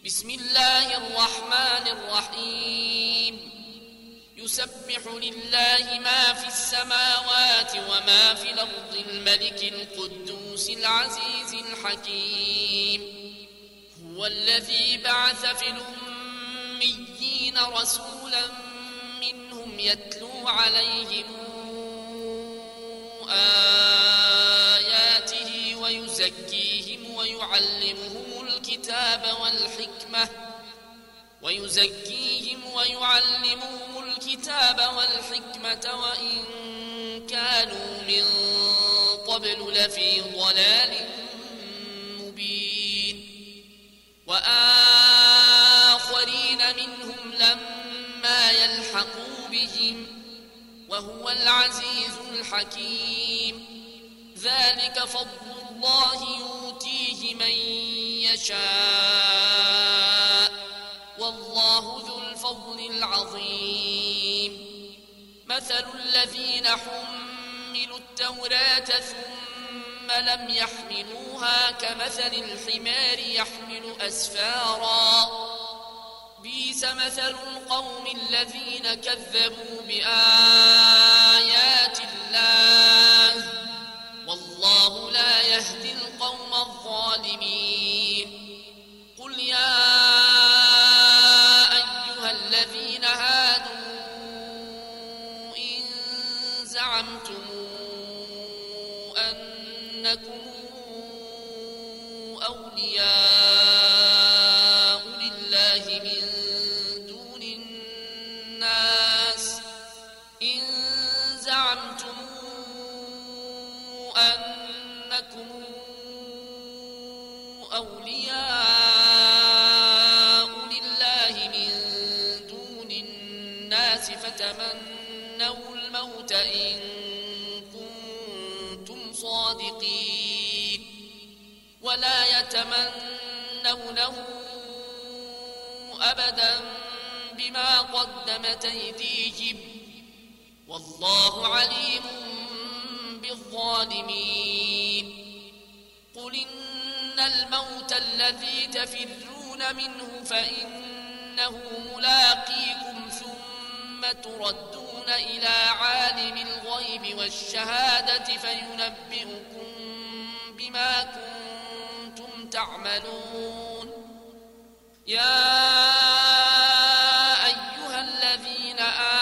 بسم الله الرحمن الرحيم يسبح لله ما في السماوات وما في الأرض الملك القدوس العزيز الحكيم هو الذي بعث في الأميين رسولا منهم يتلو عليهم آياته ويزكيهم ويعلمهم الكتاب والحكمة وإن كانوا من قبل لفي ضلال مبين وآخرين منهم لما يلحقوا بهم وهو العزيز الحكيم ذلك فضل الله يؤتيه من يشاء والله ذو الفضل العظيم مثل الذين حملوا التوراة ثم لم يحملوها كمثل الحمار يحمل أسفارا بئس مثل القوم الذين كذبوا بآيات الله والله لا يهدي القوم الظالمين قل يا أيها الذين هادوا إن زعمتم أنكم أولياء لله من دون الناس فتمنوا الموت إن كنتم صادقين ولا يتمنونه أبدا بما قدمت أيديهم والله عليم بالظالمين قل إن الموت الذي تفرون منه فإنه ملاقيكم ثم تردون إلى عالم الغيب والشهادة فينبئكم بما كنتم تعملون يا أيها الذين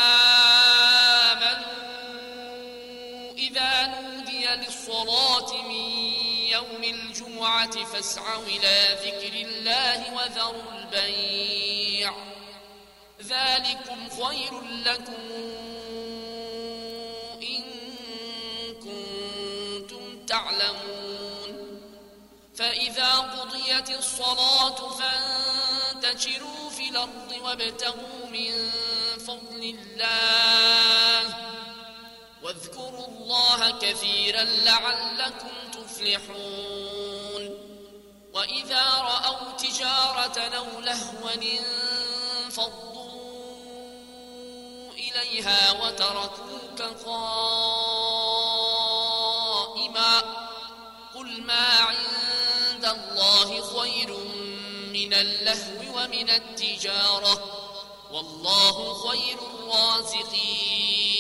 آمنوا إذا نودي للصلاة من يوم الجمعة فاسعوا إلى ذكر الله وذروا البيع ذلكم خير لكم إن كنتم تعلمون فإذا قضيت الصلاة فانتشروا في الأرض وابتغوا من فضل الله واذكروا الله كثيرا لعلكم تفلحون وإذا رأوا تجارة أو لهوا انفضوا إليها وتركوك قائما قل ما عند الله خير من اللهو ومن التجارة والله خير الرازقين